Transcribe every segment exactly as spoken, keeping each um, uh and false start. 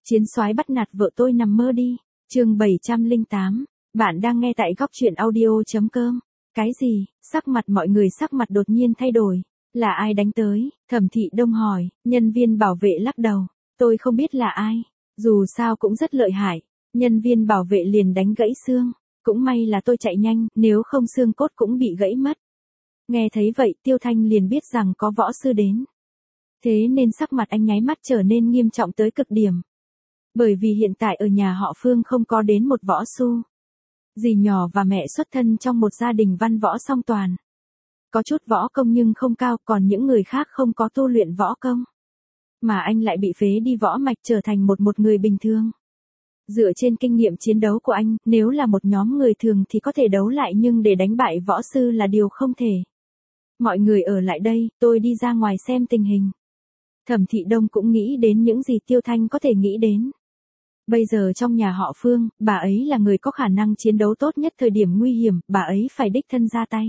Chiến soái bắt nạt vợ tôi nằm mơ đi. Chương bảy trăm lẻ tám. Bạn đang nghe tại góc truyện audio chấm com. Cái gì? Sắc mặt mọi người sắc mặt đột nhiên thay đổi. Là ai đánh tới? Thẩm Thị Đông hỏi. Nhân viên bảo vệ lắc đầu. Tôi không biết là ai. Dù sao cũng rất lợi hại. Nhân viên bảo vệ liền đánh gãy xương. Cũng may là tôi chạy nhanh, nếu không xương cốt cũng bị gãy mất. Nghe thấy vậy Tiêu Thanh liền biết rằng có võ sư đến. Thế nên sắc mặt anh nháy mắt trở nên nghiêm trọng tới cực điểm. Bởi vì hiện tại ở nhà họ Phương không có đến một võ sư. Dì nhỏ và mẹ xuất thân trong một gia đình văn võ song toàn. Có chút võ công nhưng không cao, còn những người khác không có tu luyện võ công. Mà anh lại bị phế đi võ mạch trở thành một một người bình thường. Dựa trên kinh nghiệm chiến đấu của anh, nếu là một nhóm người thường thì có thể đấu lại nhưng để đánh bại võ sư là điều không thể. Mọi người ở lại đây, tôi đi ra ngoài xem tình hình. Thẩm Thị Đông cũng nghĩ đến những gì Tiêu Thanh có thể nghĩ đến. Bây giờ trong nhà họ Phương, bà ấy là người có khả năng chiến đấu tốt nhất thời điểm nguy hiểm, bà ấy phải đích thân ra tay.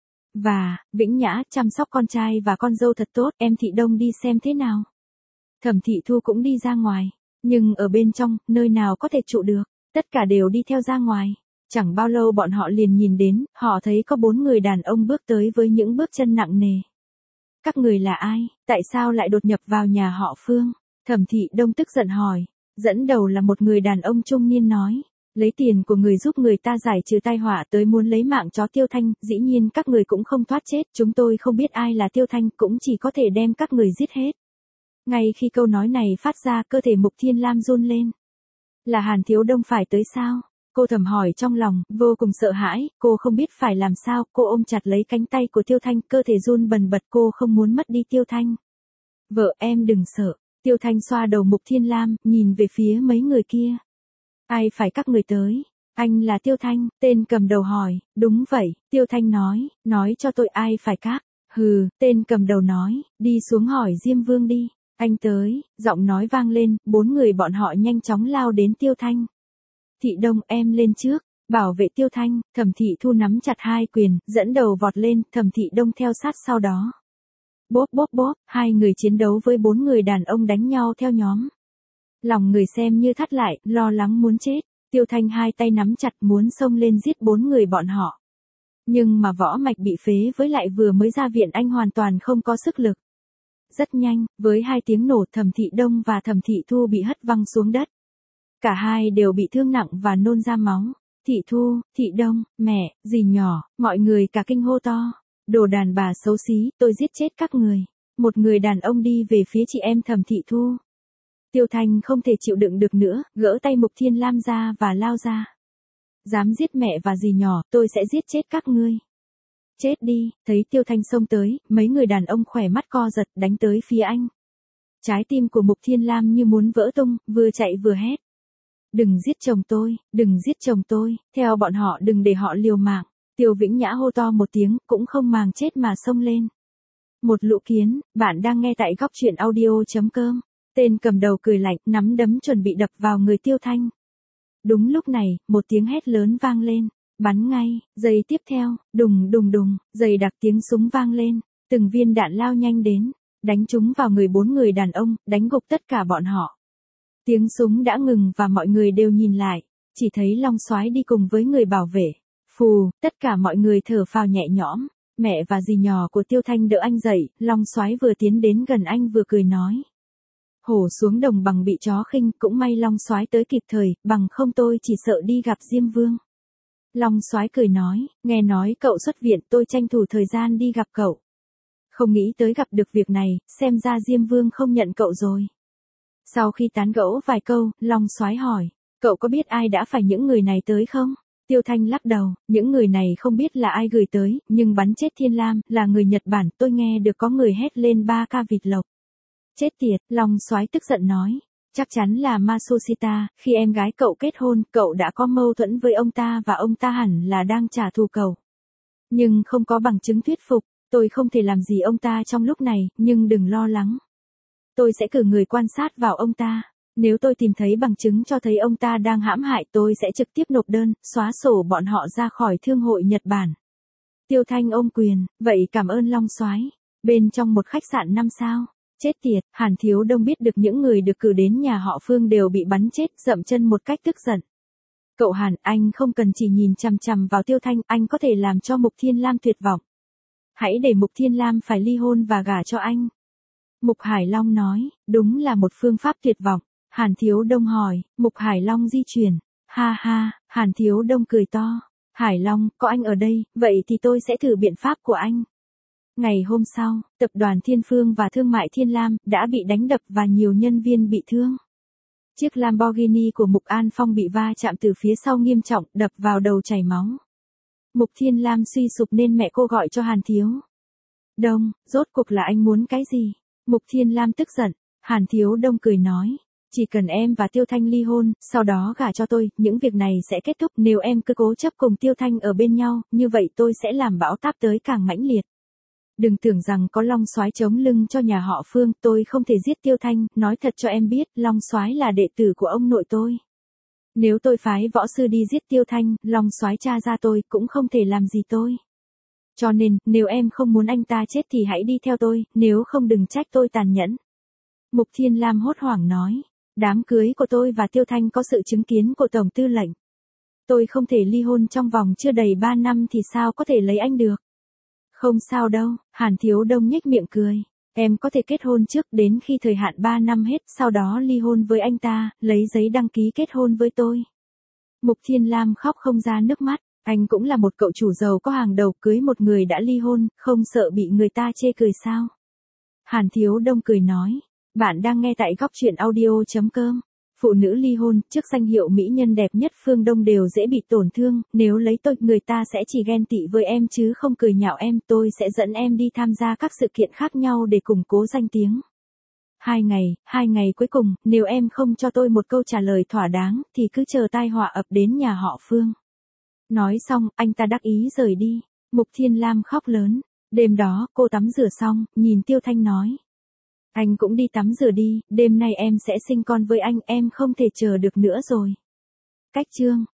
Và, Vĩnh Nhã, chăm sóc con trai và con dâu thật tốt, em Thị Đông đi xem thế nào. Thẩm Thị Thu cũng đi ra ngoài, nhưng ở bên trong, nơi nào có thể trụ được, tất cả đều đi theo ra ngoài. Chẳng bao lâu bọn họ liền nhìn đến, họ thấy có bốn người đàn ông bước tới với những bước chân nặng nề. Các người là ai, tại sao lại đột nhập vào nhà họ Phương? Thẩm Thị Đông tức giận hỏi. Dẫn đầu là một người đàn ông trung niên nói. Lấy tiền của người giúp người ta giải trừ tai họa tới muốn lấy mạng chó Tiêu Thanh, dĩ nhiên các người cũng không thoát chết, chúng tôi không biết ai là Tiêu Thanh, cũng chỉ có thể đem các người giết hết. Ngay khi câu nói này phát ra, cơ thể Mục Thiên Lam run lên. Là Hàn Thiếu Đông phải tới sao? Cô thầm hỏi trong lòng, vô cùng sợ hãi, cô không biết phải làm sao, cô ôm chặt lấy cánh tay của Tiêu Thanh, cơ thể run bần bật, cô không muốn mất đi Tiêu Thanh. Vợ em đừng sợ. Tiêu Thanh xoa đầu Mục Thiên Lam, nhìn về phía mấy người kia. Ai phải các người tới? Anh là Tiêu Thanh, tên cầm đầu hỏi. Đúng vậy, Tiêu Thanh nói, nói cho tôi ai phải các. Hừ, tên cầm đầu nói, đi xuống hỏi Diêm Vương đi. Anh tới, giọng nói vang lên, bốn người bọn họ nhanh chóng lao đến Tiêu Thanh. Thị Đông em lên trước, bảo vệ Tiêu Thanh. Thẩm Thị Thu nắm chặt hai quyền, dẫn đầu vọt lên, Thẩm Thị Đông theo sát sau đó. Bốp bốp bốp, hai người chiến đấu với bốn người đàn ông đánh nhau theo nhóm. Lòng người xem như thắt lại, lo lắng muốn chết. Tiêu Thanh hai tay nắm chặt muốn xông lên giết bốn người bọn họ. Nhưng mà võ mạch bị phế với lại vừa mới ra viện anh hoàn toàn không có sức lực. Rất nhanh, với hai tiếng nổ Thẩm Thị Đông và Thẩm Thị Thu bị hất văng xuống đất. Cả hai đều bị thương nặng và nôn ra máu. Thị Thu, Thị Đông, mẹ, dì nhỏ, mọi người cả kinh hô to. Đồ đàn bà xấu xí, tôi giết chết các người. Một người đàn ông đi về phía chị em Thẩm Thị Thu. Tiêu Thanh không thể chịu đựng được nữa, gỡ tay Mục Thiên Lam ra và lao ra. Dám giết mẹ và dì nhỏ, tôi sẽ giết chết các ngươi. Chết đi, thấy Tiêu Thanh xông tới, mấy người đàn ông khỏe mắt co giật đánh tới phía anh. Trái tim của Mục Thiên Lam như muốn vỡ tung, vừa chạy vừa hét. Đừng giết chồng tôi, đừng giết chồng tôi, theo bọn họ đừng để họ liều mạng. Tiêu Vĩnh Nhã hô to một tiếng, cũng không màng chết mà xông lên. Một lũ kiến, bạn đang nghe tại góc truyện audio chấm com. Tên cầm đầu cười lạnh, nắm đấm chuẩn bị đập vào người Tiêu Thanh. Đúng lúc này, một tiếng hét lớn vang lên. Bắn ngay, giây tiếp theo, đùng đùng đùng, dày đặc tiếng súng vang lên. Từng viên đạn lao nhanh đến, đánh trúng vào người bốn người đàn ông, đánh gục tất cả bọn họ. Tiếng súng đã ngừng và mọi người đều nhìn lại. Chỉ thấy Long Soái đi cùng với người bảo vệ. Phù, tất cả mọi người thở phào nhẹ nhõm. Mẹ và dì nhỏ của Tiêu Thanh đỡ anh dậy, Long Soái vừa tiến đến gần anh vừa cười nói. Hổ xuống đồng bằng bị chó khinh, cũng may Long Soái tới kịp thời, bằng không tôi chỉ sợ đi gặp Diêm Vương. Long Soái cười nói, nghe nói cậu xuất viện, tôi tranh thủ thời gian đi gặp cậu. Không nghĩ tới gặp được việc này, xem ra Diêm Vương không nhận cậu rồi. Sau khi tán gẫu vài câu, Long Soái hỏi, cậu có biết ai đã phải những người này tới không? Tiêu Thanh lắc đầu, những người này không biết là ai gửi tới, nhưng bắn chết Thiên Lam, là người Nhật Bản, tôi nghe được có người hét lên ba ca vịt lộc. Chết tiệt, Long Soái tức giận nói, chắc chắn là Matsushita, khi em gái cậu kết hôn, cậu đã có mâu thuẫn với ông ta và ông ta hẳn là đang trả thù cậu. Nhưng không có bằng chứng thuyết phục, tôi không thể làm gì ông ta trong lúc này, nhưng đừng lo lắng. Tôi sẽ cử người quan sát vào ông ta. Nếu tôi tìm thấy bằng chứng cho thấy ông ta đang hãm hại tôi sẽ trực tiếp nộp đơn, xóa sổ bọn họ ra khỏi Thương hội Nhật Bản. Tiêu Thanh ôm quyền, vậy cảm ơn Long Soái. Bên trong một khách sạn năm sao, Chết tiệt, Hàn Thiếu Đông biết được những người được cử đến nhà họ Phương đều bị bắn chết, dậm chân một cách tức giận. Cậu Hàn, anh không cần chỉ nhìn chằm chằm vào Tiêu Thanh, anh có thể làm cho Mục Thiên Lam tuyệt vọng. Hãy để Mục Thiên Lam phải ly hôn và gả cho anh. Mục Hải Long nói, đúng là một phương pháp tuyệt vọng. Hàn Thiếu Đông hỏi, Mục Hải Long di chuyển. Ha ha, Hàn Thiếu Đông cười to. Hải Long, có anh ở đây, vậy thì tôi sẽ thử biện pháp của anh. Ngày hôm sau, tập đoàn Thiên Phương và thương mại Thiên Lam đã bị đánh đập và nhiều nhân viên bị thương. Chiếc Lamborghini của Mục An Phong bị va chạm từ phía sau nghiêm trọng, đập vào đầu chảy máu. Mục Thiên Lam suy sụp nên mẹ cô gọi cho Hàn Thiếu Đông, rốt cuộc là anh muốn cái gì? Mục Thiên Lam tức giận. Hàn Thiếu Đông cười nói, chỉ cần em và Tiêu Thanh ly hôn, sau đó gả cho tôi, những việc này sẽ kết thúc. Nếu em cứ cố chấp cùng Tiêu Thanh ở bên nhau, như vậy tôi sẽ làm bão táp tới càng mãnh liệt. Đừng tưởng rằng có Long Soái chống lưng cho nhà họ Phương, tôi không thể giết Tiêu Thanh, nói thật cho em biết, Long Soái là đệ tử của ông nội tôi. Nếu tôi phái võ sư đi giết Tiêu Thanh, Long Soái cha ra tôi cũng không thể làm gì tôi. Cho nên, nếu em không muốn anh ta chết thì hãy đi theo tôi, nếu không đừng trách tôi tàn nhẫn. Mục Thiên Lam hốt hoảng nói, đám cưới của tôi và Tiêu Thanh có sự chứng kiến của Tổng Tư lệnh. Tôi không thể ly hôn trong vòng chưa đầy ba năm thì sao có thể lấy anh được. Không sao đâu, Hàn Thiếu Đông nhếch miệng cười. Em có thể kết hôn trước đến khi thời hạn ba năm hết, sau đó ly hôn với anh ta, lấy giấy đăng ký kết hôn với tôi. Mục Thiên Lam khóc không ra nước mắt. Anh cũng là một cậu chủ giàu có hàng đầu, cưới một người đã ly hôn, không sợ bị người ta chê cười sao? Hàn Thiếu Đông cười nói. Bạn đang nghe tại góc truyện audio chấm com. Phụ nữ ly hôn, trước danh hiệu mỹ nhân đẹp nhất phương Đông đều dễ bị tổn thương, nếu lấy tôi, người ta sẽ chỉ ghen tị với em chứ không cười nhạo em, tôi sẽ dẫn em đi tham gia các sự kiện khác nhau để củng cố danh tiếng. Hai ngày, hai ngày cuối cùng, nếu em không cho tôi một câu trả lời thỏa đáng, thì cứ chờ tai họa ập đến nhà họ Phương. Nói xong, anh ta đắc ý rời đi. Mục Thiên Lam khóc lớn. Đêm đó, cô tắm rửa xong, nhìn Tiêu Thanh nói. Anh cũng đi tắm rửa đi, đêm nay em sẽ sinh con với anh, em không thể chờ được nữa rồi. Cách chương